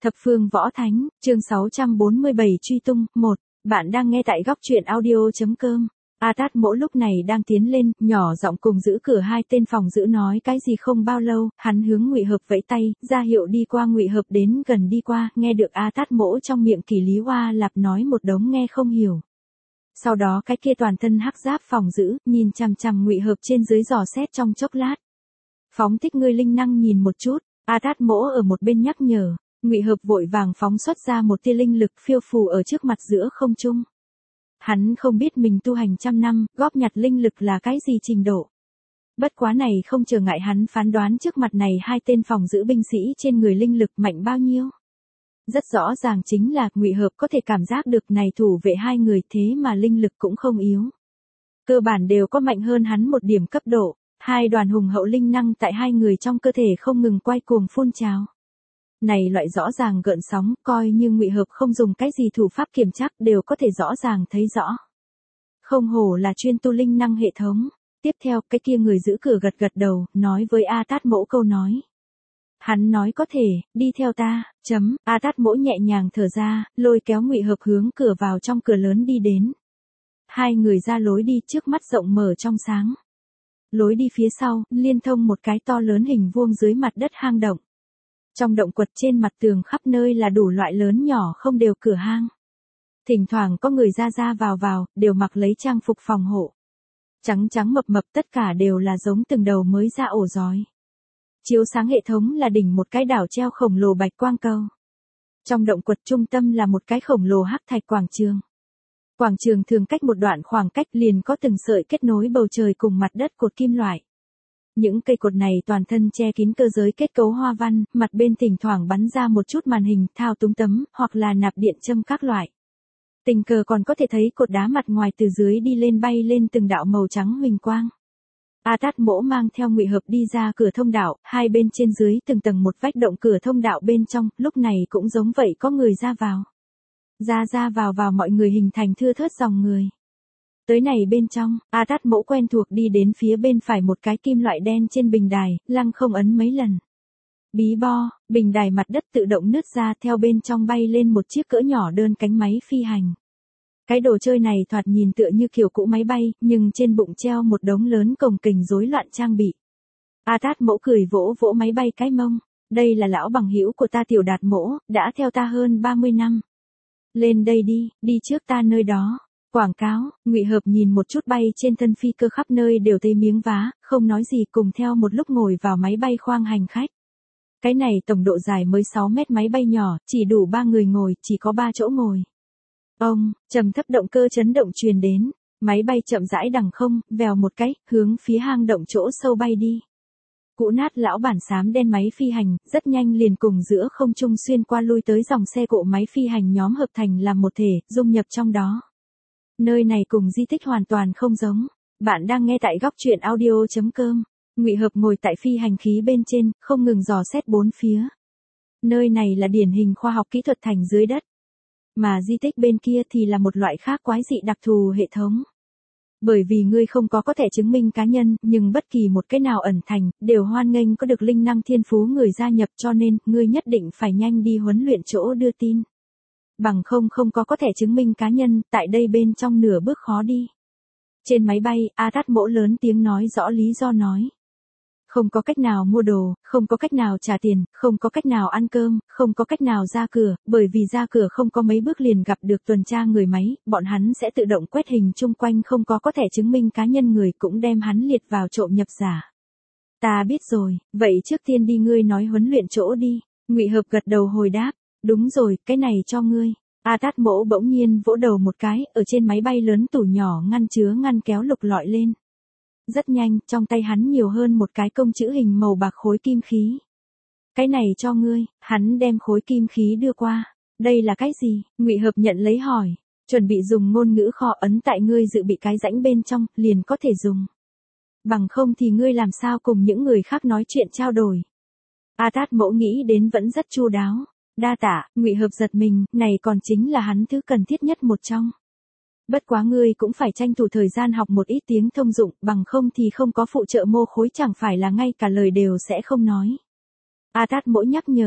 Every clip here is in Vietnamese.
Thập phương võ thánh, chương 647 truy tung, 1. Bạn đang nghe tại góc truyện audio.com. A Tát Mỗ lúc này đang tiến lên, nhỏ giọng cùng giữ cửa hai tên phòng giữ nói cái gì không bao lâu, hắn hướng Ngụy Hợp vẫy tay, ra hiệu đi qua. Ngụy Hợp đến gần đi qua, nghe được A Tát Mỗ trong miệng Kỷ Lý Hoa Lạp nói một đống nghe không hiểu. Sau đó cái kia toàn thân hắc giáp phòng giữ, nhìn chằm chằm Ngụy Hợp trên dưới dò xét trong chốc lát. Phóng thích ngươi linh năng nhìn một chút, A Tát Mỗ ở một bên nhắc nhở. Ngụy Hợp vội vàng phóng xuất ra một tia linh lực phiêu phù ở trước mặt giữa không trung. Hắn không biết mình tu hành trăm năm, góp nhặt linh lực là cái gì trình độ. Bất quá này không trở ngại hắn phán đoán trước mặt này hai tên phòng giữ binh sĩ trên người linh lực mạnh bao nhiêu. Rất rõ ràng chính là Ngụy Hợp có thể cảm giác được này thủ vệ hai người thế mà linh lực cũng không yếu. Cơ bản đều có mạnh hơn hắn một điểm cấp độ, hai đoàn hùng hậu linh năng tại hai người trong cơ thể không ngừng quay cuồng phun trào. Này loại rõ ràng gợn sóng, coi như Ngụy Hợp không dùng cái gì thủ pháp kiểm chắc đều có thể rõ ràng thấy rõ. Không hổ là chuyên tu linh năng hệ thống. Tiếp theo, cái kia người giữ cửa gật gật đầu, nói với A Tát Mỗ câu nói. Hắn nói có thể, đi theo ta, A Tát Mỗ nhẹ nhàng thở ra, lôi kéo Ngụy Hợp hướng cửa vào trong cửa lớn đi đến. Hai người ra lối đi trước mắt rộng mở trong sáng. Lối đi phía sau, liên thông một cái to lớn hình vuông dưới mặt đất hang động. Trong động quật trên mặt tường khắp nơi là đủ loại lớn nhỏ không đều cửa hang. Thỉnh thoảng có người ra vào, đều mặc lấy trang phục phòng hộ. Trắng trắng mập mập tất cả đều là giống từng đầu mới ra ổ giói. Chiếu sáng hệ thống là đỉnh một cái đảo treo khổng lồ bạch quang cầu. Trong động quật trung tâm là một cái khổng lồ hắc thạch quảng trường. Quảng trường thường cách một đoạn khoảng cách liền có từng sợi kết nối bầu trời cùng mặt đất cột kim loại. Những cây cột này toàn thân che kín cơ giới kết cấu hoa văn, mặt bên thỉnh thoảng bắn ra một chút màn hình thao túng tấm, hoặc là nạp điện châm các loại. Tình cờ còn có thể thấy cột đá mặt ngoài từ dưới đi lên bay lên từng đạo màu trắng huỳnh quang. A Tát Mỗ mang theo Ngụy Hợp đi ra cửa thông đạo, hai bên trên dưới từng tầng một vách động cửa thông đạo bên trong, lúc này cũng giống vậy có người ra vào. Ra vào mọi người hình thành thưa thớt dòng người. Tới này bên trong, A Tát Mỗ quen thuộc đi đến phía bên phải một cái kim loại đen trên bình đài, lăng không ấn mấy lần. Bí bo, bình đài mặt đất tự động nứt ra theo bên trong bay lên một chiếc cỡ nhỏ đơn cánh máy phi hành. Cái đồ chơi này thoạt nhìn tựa như kiểu cũ máy bay, nhưng trên bụng treo một đống lớn cồng kềnh rối loạn trang bị. A Tát Mỗ cười vỗ vỗ máy bay cái mông. Đây là lão bằng hữu của ta Tiểu Đạt Mỗ, đã theo ta hơn 30 năm. Lên đây đi trước ta nơi đó. Quảng cáo, Ngụy Hợp nhìn một chút bay trên thân phi cơ khắp nơi đều tê miếng vá, không nói gì cùng theo một lúc ngồi vào máy bay khoang hành khách. Cái này tổng độ dài mới 6 mét máy bay nhỏ, chỉ đủ 3 người ngồi, chỉ có 3 chỗ ngồi. Trầm thấp động cơ chấn động truyền đến, máy bay chậm rãi đằng không, vèo một cái, hướng phía hang động chỗ sâu bay đi. Cũ nát lão bản xám đen máy phi hành, rất nhanh liền cùng giữa không trung xuyên qua lui tới dòng xe cộ máy phi hành nhóm hợp thành làm một thể, dung nhập trong đó. Nơi này cùng di tích hoàn toàn không giống. Bạn đang nghe tại góc truyện audio.com. Ngụy Hợp ngồi tại phi hành khí bên trên, không ngừng dò xét bốn phía. Nơi này là điển hình khoa học kỹ thuật thành dưới đất. Mà di tích bên kia thì là một loại khác quái dị đặc thù hệ thống. Bởi vì ngươi không có thẻ chứng minh cá nhân, nhưng bất kỳ một cái nào ẩn thành, đều hoan nghênh có được linh năng thiên phú người gia nhập, cho nên, ngươi nhất định phải nhanh đi huấn luyện chỗ đưa tin. Bằng không có thẻ chứng minh cá nhân, tại đây bên trong nửa bước khó đi. Trên máy bay, A Tát Mỗ lớn tiếng nói rõ lý do nói. Không có cách nào mua đồ, không có cách nào trả tiền, không có cách nào ăn cơm, không có cách nào ra cửa, bởi vì ra cửa không có mấy bước liền gặp được tuần tra người máy, bọn hắn sẽ tự động quét hình chung quanh không có thẻ chứng minh cá nhân người cũng đem hắn liệt vào trộm nhập giả. Ta biết rồi, vậy trước tiên đi ngươi nói huấn luyện chỗ đi. Ngụy Hợp gật đầu hồi đáp. Đúng rồi, cái này cho ngươi. A Tát Mỗ bỗng nhiên vỗ đầu một cái, ở trên máy bay lớn tủ nhỏ ngăn chứa ngăn kéo lục lọi lên. Rất nhanh, trong tay hắn nhiều hơn một cái công chữ hình màu bạc khối kim khí. Cái này cho ngươi, hắn đem khối kim khí đưa qua. Đây là cái gì? Ngụy Hợp nhận lấy hỏi. Chuẩn bị dùng ngôn ngữ kho ấn tại ngươi dự bị cái rãnh bên trong, liền có thể dùng. Bằng không thì ngươi làm sao cùng những người khác nói chuyện trao đổi. A Tát Mỗ nghĩ đến vẫn rất chu đáo. Đa tạ, Ngụy Hợp giật mình, này còn chính là hắn thứ cần thiết nhất một trong. Bất quá ngươi cũng phải tranh thủ thời gian học một ít tiếng thông dụng, bằng không thì không có phụ trợ mô khối chẳng phải là ngay cả lời đều sẽ không nói. A Tát Mỗ nhắc nhở,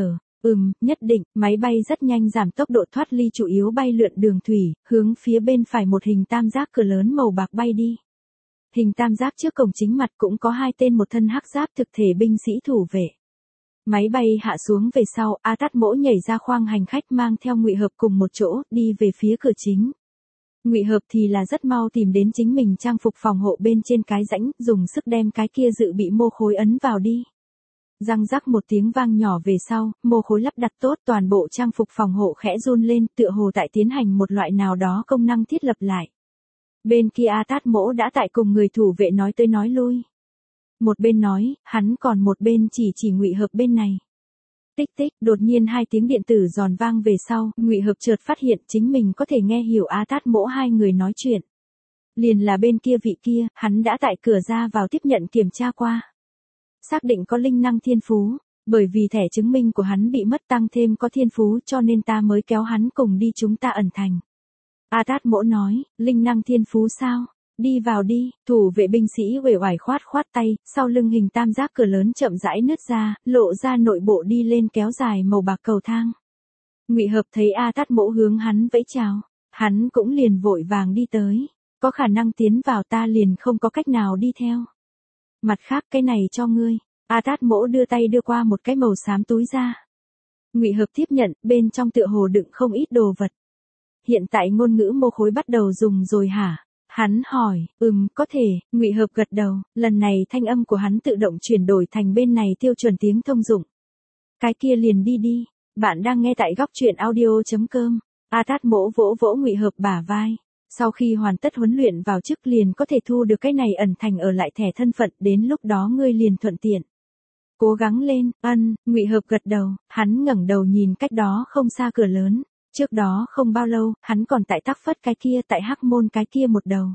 Nhất định. Máy bay rất nhanh giảm tốc độ thoát ly chủ yếu bay lượn đường thủy, hướng phía bên phải một hình tam giác cửa lớn màu bạc bay đi. Hình tam giác trước cổng chính mặt cũng có 2 tên một thân hắc giáp thực thể binh sĩ thủ vệ. Máy bay hạ xuống về sau, A Tát Mỗ nhảy ra khoang hành khách mang theo Ngụy Hợp cùng một chỗ, đi về phía cửa chính. Ngụy Hợp thì là rất mau tìm đến chính mình trang phục phòng hộ bên trên cái rãnh, dùng sức đem cái kia dự bị mô khối ấn vào đi. Răng rắc một tiếng vang nhỏ về sau, mô khối lắp đặt tốt, toàn bộ trang phục phòng hộ khẽ run lên, tựa hồ tại tiến hành một loại nào đó công năng thiết lập lại. Bên kia A Tát Mỗ đã tại cùng người thủ vệ nói tới nói lui. Một bên nói, hắn còn một bên chỉ Ngụy Hợp bên này. Tích tích, đột nhiên 2 tiếng điện tử giòn vang về sau, Ngụy Hợp chợt phát hiện chính mình có thể nghe hiểu A Tát Mỗ 2 người nói chuyện. Liền là bên kia vị kia, hắn đã tại cửa ra vào tiếp nhận kiểm tra qua. Xác định có linh năng thiên phú, bởi vì thẻ chứng minh của hắn bị mất tăng thêm có thiên phú cho nên ta mới kéo hắn cùng đi chúng ta ẩn thành. A Tát Mỗ nói, linh năng thiên phú sao? Đi vào đi, thủ vệ binh sĩ uể oải khoát tay, sau lưng hình tam giác cửa lớn chậm rãi nứt ra, lộ ra nội bộ đi lên kéo dài màu bạc cầu thang. Ngụy Hợp thấy A Tát Mỗ hướng hắn vẫy chào, hắn cũng liền vội vàng đi tới, có khả năng tiến vào ta liền không có cách nào đi theo. Mặt khác cái này cho ngươi, A Tát Mỗ đưa tay đưa qua một cái màu xám túi ra. Ngụy Hợp tiếp nhận, bên trong tựa hồ đựng không ít đồ vật. Hiện tại ngôn ngữ mô khối bắt đầu dùng rồi hả? Hắn hỏi, có thể, Ngụy Hợp gật đầu, lần này thanh âm của hắn tự động chuyển đổi thành bên này tiêu chuẩn tiếng thông dụng. Cái kia liền đi đi, bạn đang nghe tại góc truyện audio.com. A Tát Mỗ vỗ vỗ Ngụy Hợp bả vai. Sau khi hoàn tất huấn luyện vào chức liền có thể thu được cái này ẩn thành ở lại thẻ thân phận, đến lúc đó ngươi liền thuận tiện. Cố gắng lên, Ngụy Hợp gật đầu, hắn ngẩng đầu nhìn cách đó không xa cửa lớn. Trước đó không bao lâu, hắn còn tại Tắc Phất cái kia, tại Hắc Môn cái kia một đầu.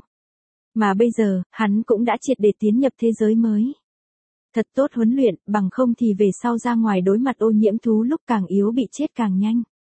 Mà bây giờ, hắn cũng đã triệt để tiến nhập thế giới mới. Thật tốt huấn luyện, bằng không thì về sau ra ngoài đối mặt ô nhiễm thú lúc càng yếu bị chết càng nhanh.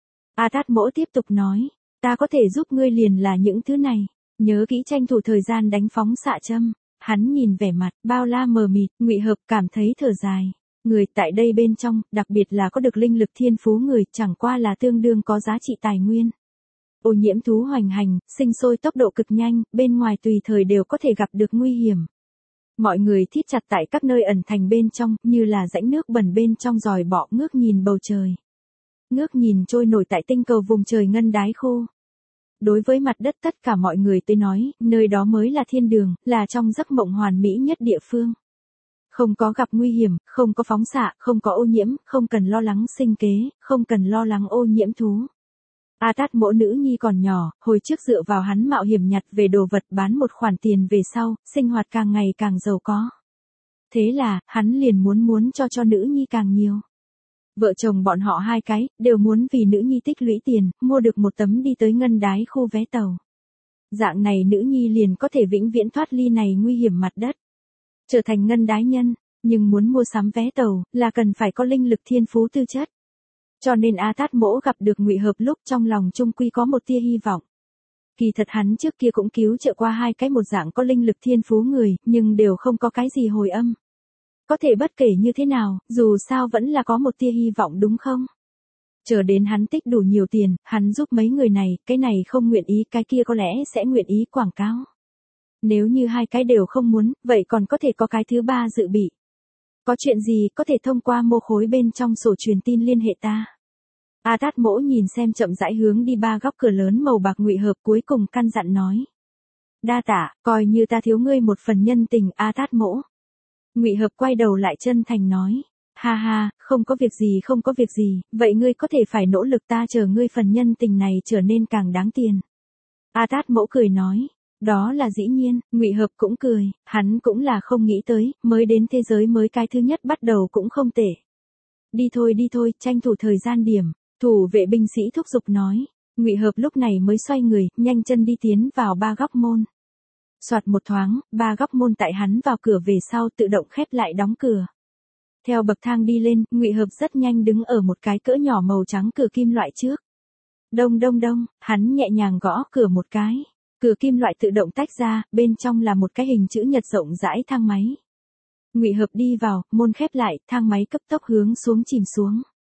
A Tát Mỗ tiếp tục nói, ta có thể giúp ngươi liền là những thứ này. Nhớ kỹ tranh thủ thời gian đánh phóng xạ châm. Hắn nhìn vẻ mặt, bao la mờ mịt, Ngụy Hợp cảm thấy thở dài. Người tại đây bên trong, đặc biệt là có được linh lực thiên phú người, chẳng qua là tương đương có giá trị tài nguyên. Ô nhiễm thú hoành hành, sinh sôi tốc độ cực nhanh, bên ngoài tùy thời đều có thể gặp được nguy hiểm. Mọi người thít chặt tại các nơi ẩn thành bên trong, như là rãnh nước bẩn bên trong dòi bọ, ngước nhìn bầu trời. Ngước nhìn trôi nổi tại tinh cầu vùng trời ngân đái khô. Đối với mặt đất tất cả mọi người tới nói, nơi đó mới là thiên đường, là trong giấc mộng hoàn mỹ nhất địa phương. Không có gặp nguy hiểm, không có phóng xạ, không có ô nhiễm, không cần lo lắng sinh kế, không cần lo lắng ô nhiễm thú. A Tát Mỗ nữ nhi còn nhỏ, hồi trước dựa vào hắn mạo hiểm nhặt về đồ vật bán một khoản tiền về sau, sinh hoạt càng ngày càng giàu có. Thế là, hắn liền muốn cho nữ nhi càng nhiều. Vợ chồng bọn họ 2 cái, đều muốn vì nữ nhi tích lũy tiền, mua được một tấm đi tới ngân đái khu vé tàu. Dạng này nữ nhi liền có thể vĩnh viễn thoát ly này nguy hiểm mặt đất. Trở thành ngân đái nhân, nhưng muốn mua sắm vé tàu, là cần phải có linh lực thiên phú tư chất. Cho nên A Tát Mỗ gặp được Ngụy Hợp lúc trong lòng trung quy có một tia hy vọng. Kỳ thật hắn trước kia cũng cứu trợ qua 2 cái một dạng có linh lực thiên phú người, nhưng đều không có cái gì hồi âm. Có thể bất kể như thế nào, dù sao vẫn là có một tia hy vọng đúng không? Chờ đến hắn tích đủ nhiều tiền, hắn giúp mấy người này, cái này không nguyện ý, cái kia có lẽ sẽ nguyện ý quảng cáo. Nếu như 2 cái đều không muốn, vậy còn có thể có cái thứ 3 dự bị. Có chuyện gì có thể thông qua mô khối bên trong sổ truyền tin liên hệ ta. A Tát Mỗ nhìn xem chậm rãi hướng đi 3 góc cửa lớn màu bạc Ngụy Hợp cuối cùng căn dặn nói. Đa tạ, coi như ta thiếu ngươi một phần nhân tình, A Tát Mỗ. Ngụy Hợp quay đầu lại chân thành nói. Ha ha, không có việc gì, vậy ngươi có thể phải nỗ lực, ta chờ ngươi phần nhân tình này trở nên càng đáng tiền. A Tát Mỗ cười nói. Đó là dĩ nhiên, Ngụy Hợp cũng cười, hắn cũng là không nghĩ tới, mới đến thế giới mới cái thứ nhất bắt đầu cũng không tệ. Đi thôi, tranh thủ thời gian điểm, thủ vệ binh sĩ thúc giục nói. Ngụy Hợp lúc này mới xoay người, nhanh chân đi tiến vào 3 góc môn. Soạt một thoáng, 3 góc môn tại hắn vào cửa về sau tự động khép lại đóng cửa. Theo bậc thang đi lên, Ngụy Hợp rất nhanh đứng ở một cái cỡ nhỏ màu trắng cửa kim loại trước. Đông, hắn nhẹ nhàng gõ cửa một cái. Cửa kim loại tự động tách ra, bên trong là một cái hình chữ nhật rộng rãi thang máy. Ngụy Hợp đi vào, môn khép lại, thang máy cấp tốc hướng xuống chìm xuống.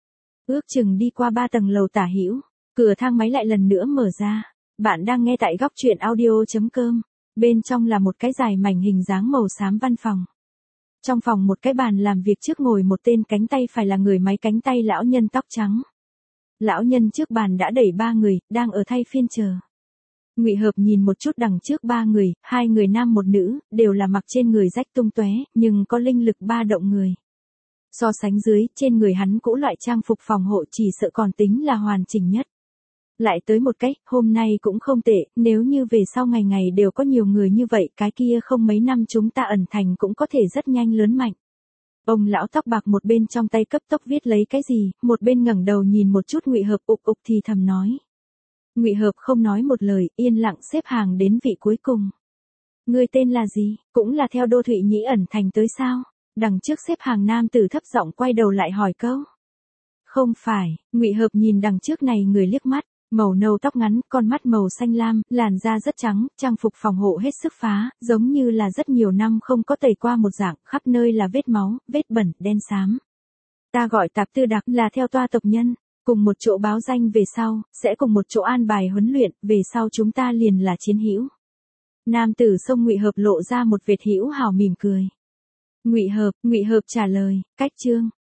ước chừng đi qua 3 tầng lầu tả hữu, cửa thang máy lại lần nữa mở ra. Bạn đang nghe tại góc truyện audio.com. Bên trong là một cái dài mảnh hình dáng màu xám văn phòng. Trong phòng một cái bàn làm việc trước ngồi một tên cánh tay phải là người máy cánh tay lão nhân tóc trắng. Lão nhân trước bàn đã đẩy 3 người, đang ở thay phiên chờ. Ngụy Hợp nhìn một chút đằng trước 3 người, 2 người nam một nữ, đều là mặc trên người rách tung tóe, nhưng có linh lực ba động người. So sánh dưới, trên người hắn cũ loại trang phục phòng hộ chỉ sợ còn tính là hoàn chỉnh nhất. Lại tới một cái, hôm nay cũng không tệ, nếu như về sau ngày ngày đều có nhiều người như vậy, cái kia không mấy năm chúng ta ẩn thành cũng có thể rất nhanh lớn mạnh. Ông lão tóc bạc một bên trong tay cấp tốc viết lấy cái gì, một bên ngẩng đầu nhìn một chút Ngụy Hợp ục ục thì thầm nói. Ngụy Hợp không nói một lời, yên lặng xếp hàng đến vị cuối cùng. Người tên là gì, cũng là theo Đô Thụy Nhĩ ẩn thành tới sao? Đằng trước xếp hàng nam tử thấp giọng quay đầu lại hỏi câu. Không phải, Ngụy Hợp nhìn đằng trước này người liếc mắt, màu nâu tóc ngắn, con mắt màu xanh lam, làn da rất trắng, trang phục phòng hộ hết sức phá, giống như là rất nhiều năm không có tẩy qua một dạng, khắp nơi là vết máu, vết bẩn, đen xám. Ta gọi Tạp Tư Đặc là theo toa tộc nhân, cùng một chỗ báo danh về sau, sẽ cùng một chỗ an bài huấn luyện, về sau chúng ta liền là chiến hữu. Nam tử xông Ngụy Hợp lộ ra một vệt hữu hào mỉm cười. Ngụy Hợp trả lời, cách chương.